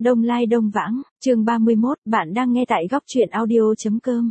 Đông Lai Đông Vãng, chương 31, bạn đang nghe tại góc truyện audio.com.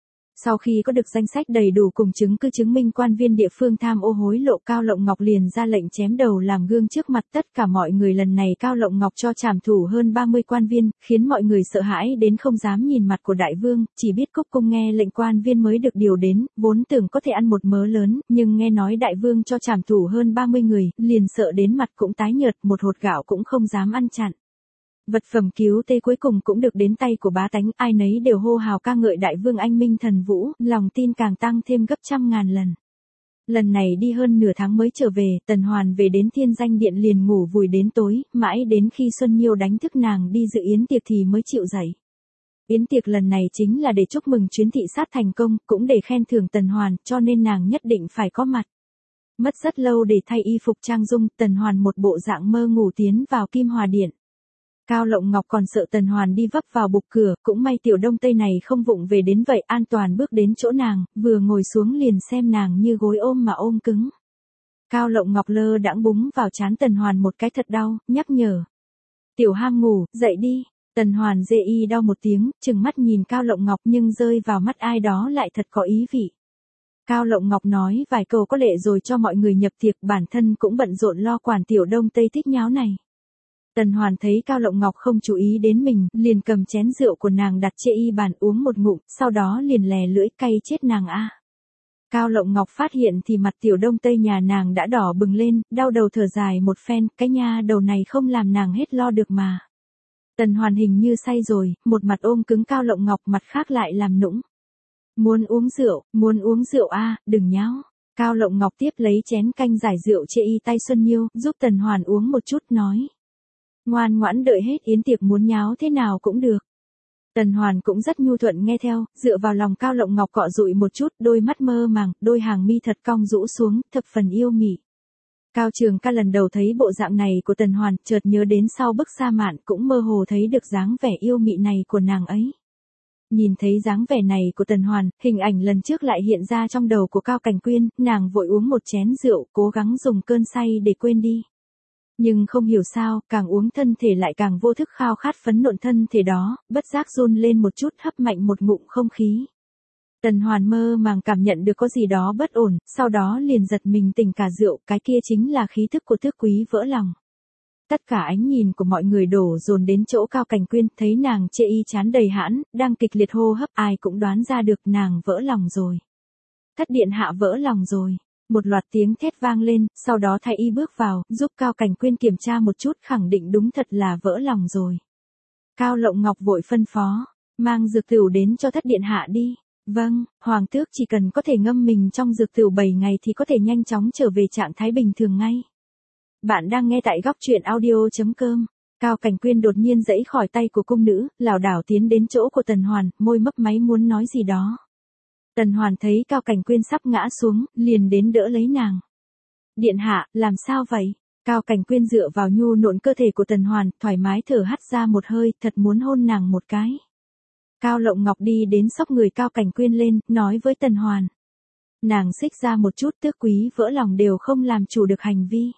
Sau khi có được danh sách đầy đủ cùng chứng cứ chứng minh quan viên địa phương tham ô hối lộ, Cao Lộng Ngọc liền ra lệnh chém đầu làm gương trước mặt tất cả mọi người. Lần này Cao Lộng Ngọc cho trảm thủ hơn 30 quan viên, khiến mọi người sợ hãi đến không dám nhìn mặt của đại vương, chỉ biết cúc cung nghe lệnh quan viên mới được điều đến, vốn tưởng có thể ăn một mớ lớn, nhưng nghe nói đại vương cho trảm thủ hơn 30 người, liền sợ đến mặt cũng tái nhợt, một hột gạo cũng không dám ăn chặn. Vật phẩm cứu tế cuối cùng cũng được đến tay của bá tánh, ai nấy đều hô hào ca ngợi đại vương anh minh thần vũ, lòng tin càng tăng thêm gấp trăm ngàn lần. Lần này đi hơn nửa tháng mới trở về, Tần Hoàn về đến Thiên Danh Điện liền ngủ vùi đến tối, mãi đến khi Xuân Nhiêu đánh thức nàng đi dự yến tiệc thì mới chịu dậy. Yến tiệc lần này chính là để chúc mừng chuyến thị sát thành công, cũng để khen thưởng Tần Hoàn, cho nên nàng nhất định phải có mặt. Mất rất lâu để thay y phục trang dung, Tần Hoàn một bộ dạng mơ ngủ tiến vào Kim Hòa Điện. Cao Lộng Ngọc còn sợ Tần Hoàn đi vấp vào bục cửa, cũng may Tiểu Đông Tây này không vụng về đến vậy, an toàn bước đến chỗ nàng, vừa ngồi xuống liền xem nàng như gối ôm mà ôm cứng. Cao Lộng Ngọc lơ đãng búng vào trán Tần Hoàn một cái thật đau, nhắc nhở. Tiểu ham ngủ, dậy đi. Tần Hoàn dê y đau một tiếng, trừng mắt nhìn Cao Lộng Ngọc nhưng rơi vào mắt ai đó lại thật có ý vị. Cao Lộng Ngọc nói vài câu có lệ rồi cho mọi người nhập tiệc, bản thân cũng bận rộn lo quản Tiểu Đông Tây thích nháo này. Tần Hoàn thấy Cao Lộng Ngọc không chú ý đến mình, liền cầm chén rượu của nàng đặt trên y bàn uống một ngụm, sau đó liền lè lưỡi cay chết nàng a. Cao Lộng Ngọc phát hiện thì mặt Tiểu Đông Tây nhà nàng đã đỏ bừng lên, đau đầu thở dài một phen, cái nha đầu này không làm nàng hết lo được mà. Tần Hoàn hình như say rồi, một mặt ôm cứng Cao Lộng Ngọc, mặt khác lại làm nũng. Muốn uống rượu a, đừng nháo. Cao Lộng Ngọc tiếp lấy chén canh giải rượu trên y tay Xuân Nhiêu, giúp Tần Hoàn uống một chút nói. Ngoan ngoãn đợi hết yến tiệc, muốn nháo thế nào cũng được. Tần Hoàn cũng rất nhu thuận nghe theo, dựa vào lòng Cao Lộng Ngọc cọ dụi một chút, đôi mắt mơ màng, đôi hàng mi thật cong rũ xuống, thập phần yêu mị. Cao Trường Ca lần đầu thấy bộ dạng này của Tần Hoàn, chợt nhớ đến sau bức sa mạn, cũng mơ hồ thấy được dáng vẻ yêu mị này của nàng ấy. Nhìn thấy dáng vẻ này của Tần Hoàn, hình ảnh lần trước lại hiện ra trong đầu của Cao Cảnh Quyên, nàng vội uống một chén rượu, cố gắng dùng cơn say để quên đi. Nhưng không hiểu sao, càng uống thân thể lại càng vô thức khao khát phấn nộn thân thể đó, bất giác run lên một chút, hấp mạnh một ngụm không khí. Tần Hoàn mơ màng cảm nhận được có gì đó bất ổn, sau đó liền giật mình tỉnh cả rượu, cái kia chính là khí thức của Tước Quý vỡ lòng. Tất cả ánh nhìn của mọi người đổ dồn đến chỗ Cao Cảnh Quyên, thấy nàng chê y chán đầy hãn, đang kịch liệt hô hấp, ai cũng đoán ra được nàng vỡ lòng rồi. Thất điện hạ vỡ lòng rồi. Một loạt tiếng thét vang lên, sau đó thái y bước vào, giúp Cao Cảnh Quyên kiểm tra một chút, khẳng định đúng thật là vỡ lòng rồi. Cao Lộng Ngọc vội phân phó, mang dược tửu đến cho thất điện hạ đi. Vâng, hoàng tước chỉ cần có thể ngâm mình trong dược tửu 7 ngày thì có thể nhanh chóng trở về trạng thái bình thường ngay. Bạn đang nghe tại góc truyện audio.com. Cao Cảnh Quyên đột nhiên giãy khỏi tay của cung nữ, lảo đảo tiến đến chỗ của Tần Hoàn, môi mấp máy muốn nói gì đó. Tần Hoàn thấy Cao Cảnh Quyên sắp ngã xuống, liền đến đỡ lấy nàng. Điện hạ, làm sao vậy? Cao Cảnh Quyên dựa vào nhu nộn cơ thể của Tần Hoàn, thoải mái thở hắt ra một hơi, thật muốn hôn nàng một cái. Cao Lộng Ngọc đi đến xốc người Cao Cảnh Quyên lên, nói với Tần Hoàn. Nàng xích ra một chút, Tước Quý vỡ lòng đều không làm chủ được hành vi.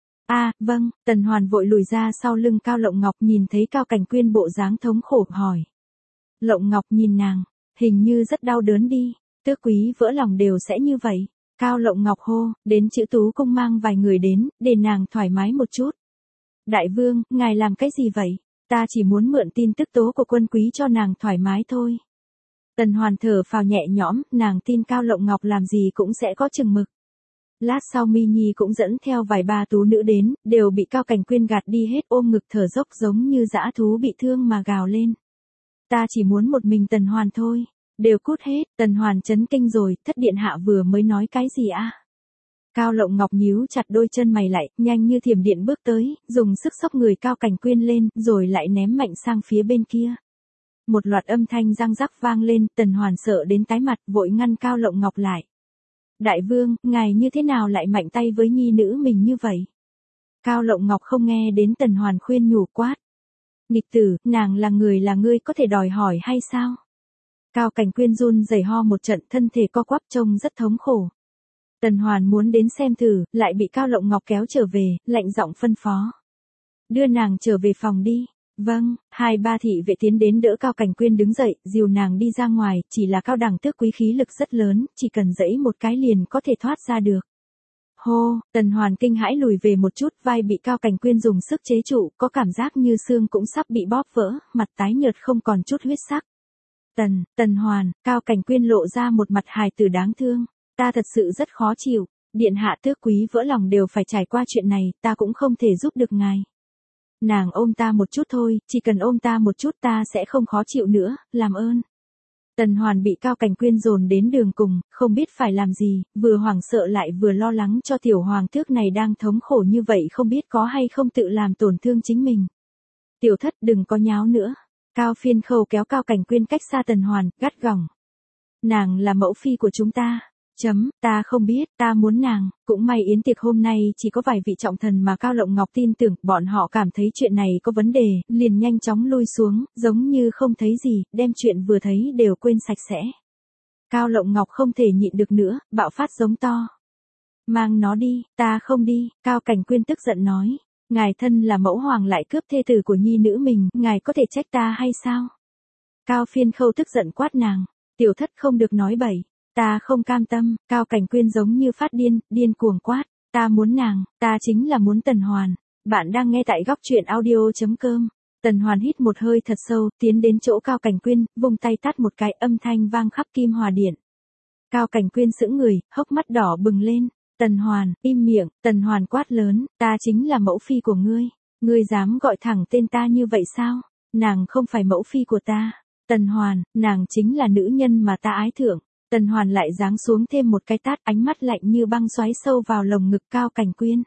Vâng, Tần Hoàn vội lùi ra sau lưng Cao Lộng Ngọc, nhìn thấy Cao Cảnh Quyên bộ dáng thống khổ, hỏi. Lộng Ngọc nhìn nàng, hình như rất đau đớn đi. Tước Quý vỡ lòng đều sẽ như vậy. Cao Lộng Ngọc hô, đến Chữ Tú Cung mang vài người đến, để nàng thoải mái một chút. Đại vương, ngài làm cái gì vậy? Ta chỉ muốn mượn tin tức tố của quân quý cho nàng thoải mái thôi. Tần Hoàn thở phào nhẹ nhõm, nàng tin Cao Lộng Ngọc làm gì cũng sẽ có chừng mực. Lát sau Mi Nhi cũng dẫn theo vài ba tú nữ đến, đều bị Cao Cảnh Quyên gạt đi hết, ôm ngực thở dốc giống như dã thú bị thương mà gào lên. Ta chỉ muốn một mình Tần Hoàn thôi. Đều cút hết, Tần Hoàn chấn kinh rồi, thất điện hạ vừa mới nói cái gì a? Cao Lộng Ngọc nhíu chặt đôi chân mày lại, nhanh như thiểm điện bước tới, dùng sức xốc người Cao Cảnh Quyên lên, rồi lại ném mạnh sang phía bên kia. Một loạt âm thanh răng rắc vang lên, Tần Hoàn sợ đến tái mặt, vội ngăn Cao Lộng Ngọc lại. Đại vương, ngài như thế nào lại mạnh tay với nhi nữ mình như vậy? Cao Lộng Ngọc không nghe đến Tần Hoàn khuyên nhủ, quát. Nghịch tử, nàng là người là ngươi có thể đòi hỏi hay sao? Cao Cảnh Quyên run rẩy ho một trận, thân thể co quắp trông rất thống khổ. Tần Hoàn muốn đến xem thử, lại bị Cao Lộng Ngọc kéo trở về, lạnh giọng phân phó. Đưa nàng trở về phòng đi. Vâng, hai ba thị vệ tiến đến đỡ Cao Cảnh Quyên đứng dậy, dìu nàng đi ra ngoài, chỉ là cao đẳng tước quý khí lực rất lớn, chỉ cần giãy một cái liền có thể thoát ra được. Hô, Tần Hoàn kinh hãi lùi về một chút, vai bị Cao Cảnh Quyên dùng sức chế trụ, có cảm giác như xương cũng sắp bị bóp vỡ, mặt tái nhợt không còn chút huyết sắc. Tần Hoàn, Cao Cảnh Quyên lộ ra một mặt hài tử đáng thương, ta thật sự rất khó chịu, điện hạ tước quý vỡ lòng đều phải trải qua chuyện này, ta cũng không thể giúp được ngài. Nàng ôm ta một chút thôi, chỉ cần ôm ta một chút ta sẽ không khó chịu nữa, làm ơn. Tần Hoàn bị Cao Cảnh Quyên dồn đến đường cùng, không biết phải làm gì, vừa hoảng sợ lại vừa lo lắng cho tiểu hoàng thước này đang thống khổ như vậy không biết có hay không tự làm tổn thương chính mình. Tiểu thất đừng có nháo nữa. Cao Phiên Khâu kéo Cao Cảnh Quyên cách xa Tần Hoàn, gắt gỏng. Nàng là mẫu phi của chúng ta. Ta không biết, ta muốn nàng, cũng may yến tiệc hôm nay chỉ có vài vị trọng thần mà Cao Lộng Ngọc tin tưởng, bọn họ cảm thấy chuyện này có vấn đề, liền nhanh chóng lui xuống, giống như không thấy gì, đem chuyện vừa thấy đều quên sạch sẽ. Cao Lộng Ngọc không thể nhịn được nữa, bạo phát giống to. Mang nó đi, ta không đi, Cao Cảnh Quyên tức giận nói. Ngài thân là mẫu hoàng lại cướp thê tử của nhi nữ mình, ngài có thể trách ta hay sao? Cao Phiên Khâu tức giận quát nàng, tiểu thất không được nói bậy. Ta không cam tâm, Cao Cảnh Quyên giống như phát điên cuồng quát, ta muốn nàng, ta chính là muốn Tần Hoàn. Bạn đang nghe tại góc truyện audio.com. Tần Hoàn hít một hơi thật sâu, tiến đến chỗ Cao Cảnh Quyên, vung tay tát một cái, âm thanh vang khắp Kim Hòa Điện. Cao Cảnh Quyên sững người, hốc mắt đỏ bừng lên. Tần Hoàn, im miệng, Tần Hoàn quát lớn, ta chính là mẫu phi của ngươi. Ngươi dám gọi thẳng tên ta như vậy sao? Nàng không phải mẫu phi của ta. Tần Hoàn, nàng chính là nữ nhân mà ta ái thượng. Tần Hoàn lại giáng xuống thêm một cái tát, ánh mắt lạnh như băng xoáy sâu vào lồng ngực Cao Cảnh Quyên.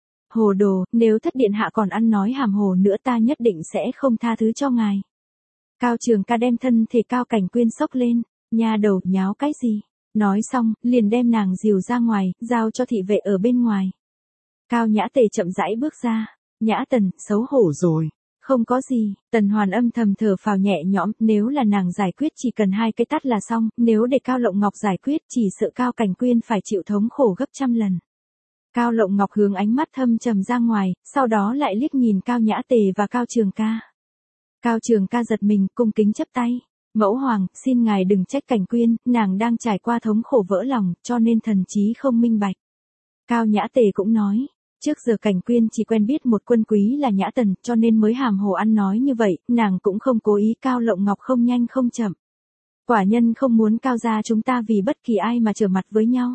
Hồ đồ, nếu thất điện hạ còn ăn nói hàm hồ nữa ta nhất định sẽ không tha thứ cho ngài. Cao Trường Ca đem thân thể Cao Cảnh Quyên xốc lên, nha đầu nháo cái gì? Nói xong, liền đem nàng dìu ra ngoài, giao cho thị vệ ở bên ngoài. Cao Nhã Tề chậm rãi bước ra, Nhã Tần, xấu hổ rồi. Không có gì, Tần Hoàn âm thầm thở phào nhẹ nhõm, nếu là nàng giải quyết chỉ cần 2 cái tát là xong, nếu để Cao Lộng Ngọc giải quyết chỉ sợ Cao Cảnh Quyên phải chịu thống khổ gấp trăm lần. Cao Lộng Ngọc hướng ánh mắt thâm trầm ra ngoài, sau đó lại liếc nhìn Cao Nhã Tề và Cao Trường Ca. Cao Trường Ca giật mình, cung kính chắp tay. Mẫu hoàng, xin ngài đừng trách Cảnh Quyên, nàng đang trải qua thống khổ vỡ lòng, cho nên thần trí không minh bạch. Cao Nhã Tề cũng nói. Trước giờ Cảnh Quyên chỉ quen biết một quân quý là Nhã Tần, cho nên mới hàm hồ ăn nói như vậy, nàng cũng không cố ý. Cao Lộng Ngọc không nhanh không chậm. Quả nhân không muốn Cao gia chúng ta vì bất kỳ ai mà trở mặt với nhau.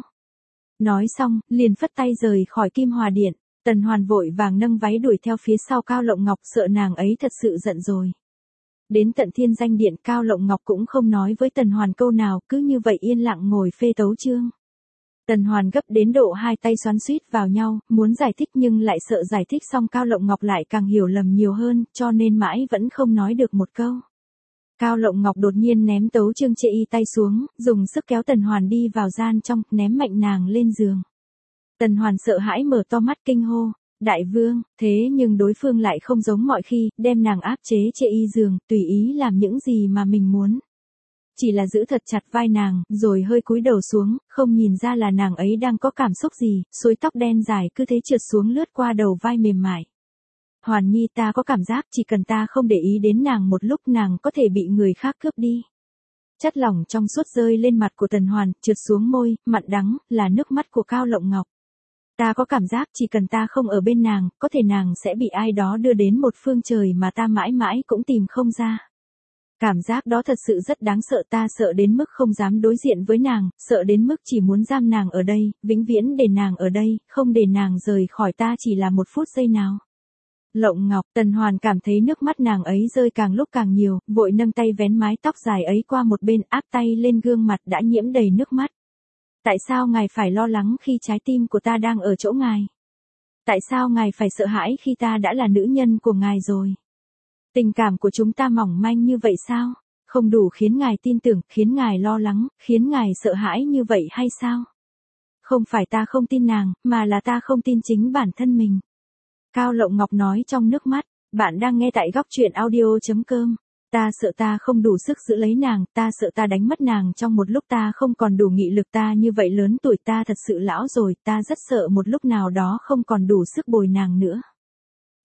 Nói xong, liền phất tay rời khỏi Kim Hòa Điện. Tần Hoàn vội vàng nâng váy đuổi theo phía sau Cao Lộng Ngọc, sợ nàng ấy thật sự giận rồi. Đến tận Thiên Danh Điện, Cao Lộng Ngọc cũng không nói với Tần Hoàn câu nào, cứ như vậy yên lặng ngồi phê tấu chương. Tần Hoàn gấp đến độ hai tay xoắn xuýt vào nhau, muốn giải thích nhưng lại sợ giải thích xong Cao Lộng Ngọc lại càng hiểu lầm nhiều hơn, cho nên mãi vẫn không nói được một câu. Cao Lộng Ngọc đột nhiên ném tấu chương chê y tay xuống, dùng sức kéo Tần Hoàn đi vào gian trong, ném mạnh nàng lên giường. Tần Hoàn sợ hãi mở to mắt kinh hô, đại vương, thế nhưng đối phương lại không giống mọi khi, đem nàng áp chế chê y giường, tùy ý làm những gì mà mình muốn. Chỉ là giữ thật chặt vai nàng, rồi hơi cúi đầu xuống, không nhìn ra là nàng ấy đang có cảm xúc gì, suối tóc đen dài cứ thế trượt xuống lướt qua đầu vai mềm mại. Hoàn Nhi, ta có cảm giác chỉ cần ta không để ý đến nàng một lúc nàng có thể bị người khác cướp đi. Chất lỏng trong suốt rơi lên mặt của Tần Hoàn, trượt xuống môi, mặn đắng, là nước mắt của Cao Lộng Ngọc. Ta có cảm giác chỉ cần ta không ở bên nàng, có thể nàng sẽ bị ai đó đưa đến một phương trời mà ta mãi mãi cũng tìm không ra. Cảm giác đó thật sự rất đáng sợ, ta sợ đến mức không dám đối diện với nàng, sợ đến mức chỉ muốn giam nàng ở đây, vĩnh viễn để nàng ở đây, không để nàng rời khỏi ta chỉ là một phút giây nào. Lộng Ngọc, Tần Hoàn cảm thấy nước mắt nàng ấy rơi càng lúc càng nhiều, vội nâng tay vén mái tóc dài ấy qua một bên, áp tay lên gương mặt đã nhiễm đầy nước mắt. Tại sao ngài phải lo lắng khi trái tim của ta đang ở chỗ ngài? Tại sao ngài phải sợ hãi khi ta đã là nữ nhân của ngài rồi? Tình cảm của chúng ta mỏng manh như vậy sao? Không đủ khiến ngài tin tưởng, khiến ngài lo lắng, khiến ngài sợ hãi như vậy hay sao? Không phải ta không tin nàng, mà là ta không tin chính bản thân mình. Cao Lộng Ngọc nói trong nước mắt, bạn đang nghe tại góc truyện audio.com. Ta sợ ta không đủ sức giữ lấy nàng, ta sợ ta đánh mất nàng trong một lúc ta không còn đủ nghị lực, ta như vậy lớn tuổi ta thật sự lão rồi, ta rất sợ một lúc nào đó không còn đủ sức bồi nàng nữa.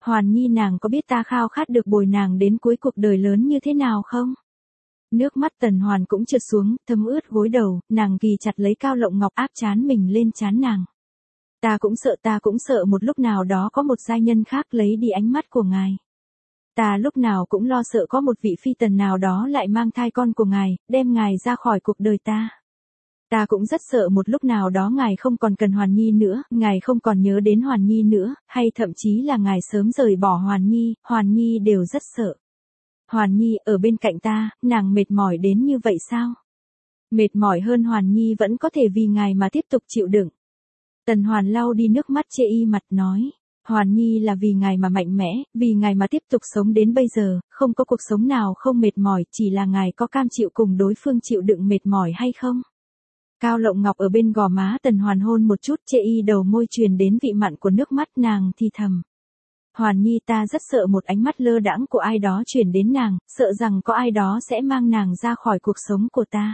Hoàn Nhi nàng có biết ta khao khát được bồi nàng đến cuối cuộc đời lớn như thế nào không? Nước mắt Tần Hoàn cũng trượt xuống, thấm ướt gối đầu, nàng ghì chặt lấy Cao Lộng Ngọc áp trán mình lên trán nàng. Ta cũng sợ một lúc nào đó có một giai nhân khác lấy đi ánh mắt của ngài. Ta lúc nào cũng lo sợ có một vị phi tần nào đó lại mang thai con của ngài, đem ngài ra khỏi cuộc đời ta. Ta cũng rất sợ một lúc nào đó ngài không còn cần Hoàn Nhi nữa, ngài không còn nhớ đến Hoàn Nhi nữa, hay thậm chí là ngài sớm rời bỏ Hoàn Nhi đều rất sợ. Hoàn Nhi ở bên cạnh ta, nàng mệt mỏi đến như vậy sao? Mệt mỏi hơn Hoàn Nhi vẫn có thể vì ngài mà tiếp tục chịu đựng. Tần Hoàn lau đi nước mắt chê y mặt nói. Hoàn Nhi là vì ngài mà mạnh mẽ, vì ngài mà tiếp tục sống đến bây giờ, không có cuộc sống nào không mệt mỏi, chỉ là ngài có cam chịu cùng đối phương chịu đựng mệt mỏi hay không? Cao Lộng Ngọc ở bên gò má Tần Hoàn hôn một chút, chê y đầu môi truyền đến vị mặn của nước mắt, nàng thì thầm. Hoàn Nhi, ta rất sợ một ánh mắt lơ đãng của ai đó chuyển đến nàng, sợ rằng có ai đó sẽ mang nàng ra khỏi cuộc sống của ta.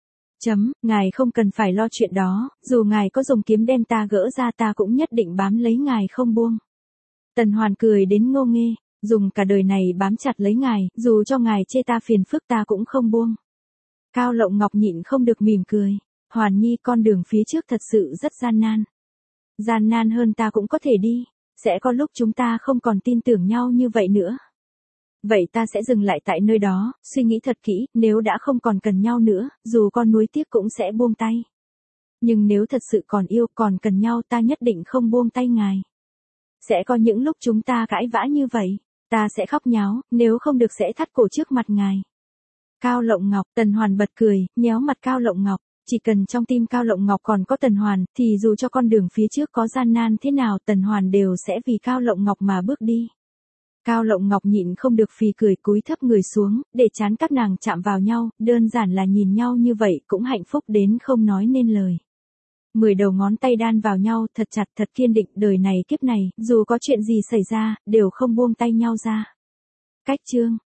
Ngài không cần phải lo chuyện đó, dù ngài có dùng kiếm đem ta gỡ ra ta cũng nhất định bám lấy ngài không buông. Tần Hoàn cười đến ngô nghê, dùng cả đời này bám chặt lấy ngài, dù cho ngài chê ta phiền phức ta cũng không buông. Cao Lộng Ngọc nhịn không được mỉm cười. Hoàn Nhi, con đường phía trước thật sự rất gian nan. Gian nan hơn ta cũng có thể đi, sẽ có lúc chúng ta không còn tin tưởng nhau như vậy nữa. Vậy ta sẽ dừng lại tại nơi đó, suy nghĩ thật kỹ, nếu đã không còn cần nhau nữa, dù con nuối tiếc cũng sẽ buông tay. Nhưng nếu thật sự còn yêu, còn cần nhau ta nhất định không buông tay ngài. Sẽ có những lúc chúng ta cãi vã như vậy, ta sẽ khóc nháo, nếu không được sẽ thắt cổ trước mặt ngài. Cao Lộng Ngọc, Tần Hoàn bật cười, nhéo mặt Cao Lộng Ngọc. Chỉ cần trong tim Cao Lộng Ngọc còn có Tần Hoàn, thì dù cho con đường phía trước có gian nan thế nào Tần Hoàn đều sẽ vì Cao Lộng Ngọc mà bước đi. Cao Lộng Ngọc nhịn không được phì cười cúi thấp người xuống, để trán các nàng chạm vào nhau, đơn giản là nhìn nhau như vậy cũng hạnh phúc đến không nói nên lời. 10 đầu ngón tay đan vào nhau thật chặt thật kiên định, đời này kiếp này, dù có chuyện gì xảy ra, đều không buông tay nhau ra. Cách chương